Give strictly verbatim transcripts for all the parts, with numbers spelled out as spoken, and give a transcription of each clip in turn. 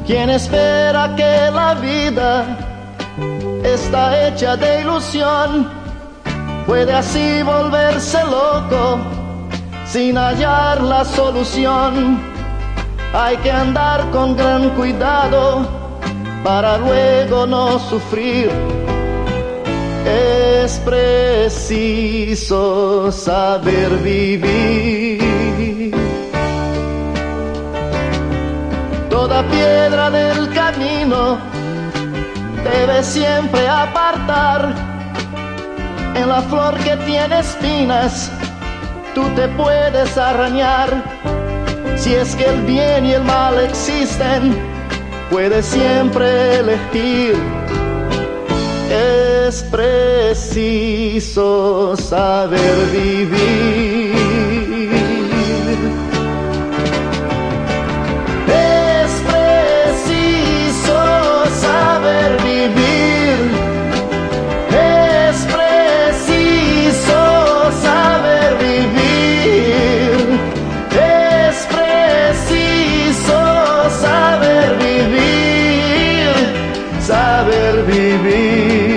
Quien espera que la vida está hecha de ilusión, puede así volverse loco sin hallar la solución. Hay que andar con gran cuidado para luego no sufrir. Es preciso saber vivir. Toda piedra del camino debe siempre apartar. En la flor que tiene espinas tú te puedes arañar. Si es que el bien y el mal existen, puedes siempre elegir. Es preciso saber vivir. Es preciso saber vivir. Es preciso saber vivir. Es preciso saber vivir. Saber vivir.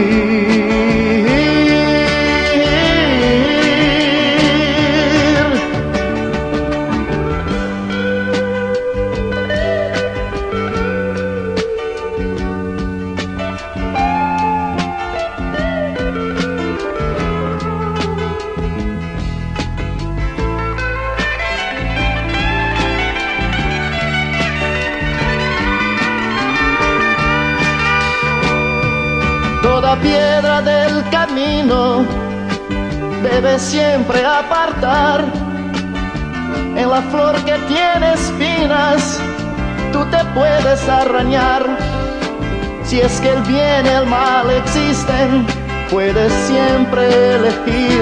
Toda piedra del camino debe siempre apartar. En la flor que tiene espinas tú te puedes arañar. Si es que el bien y el mal existen, puedes siempre elegir.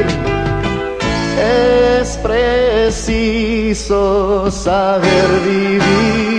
Es preciso saber vivir.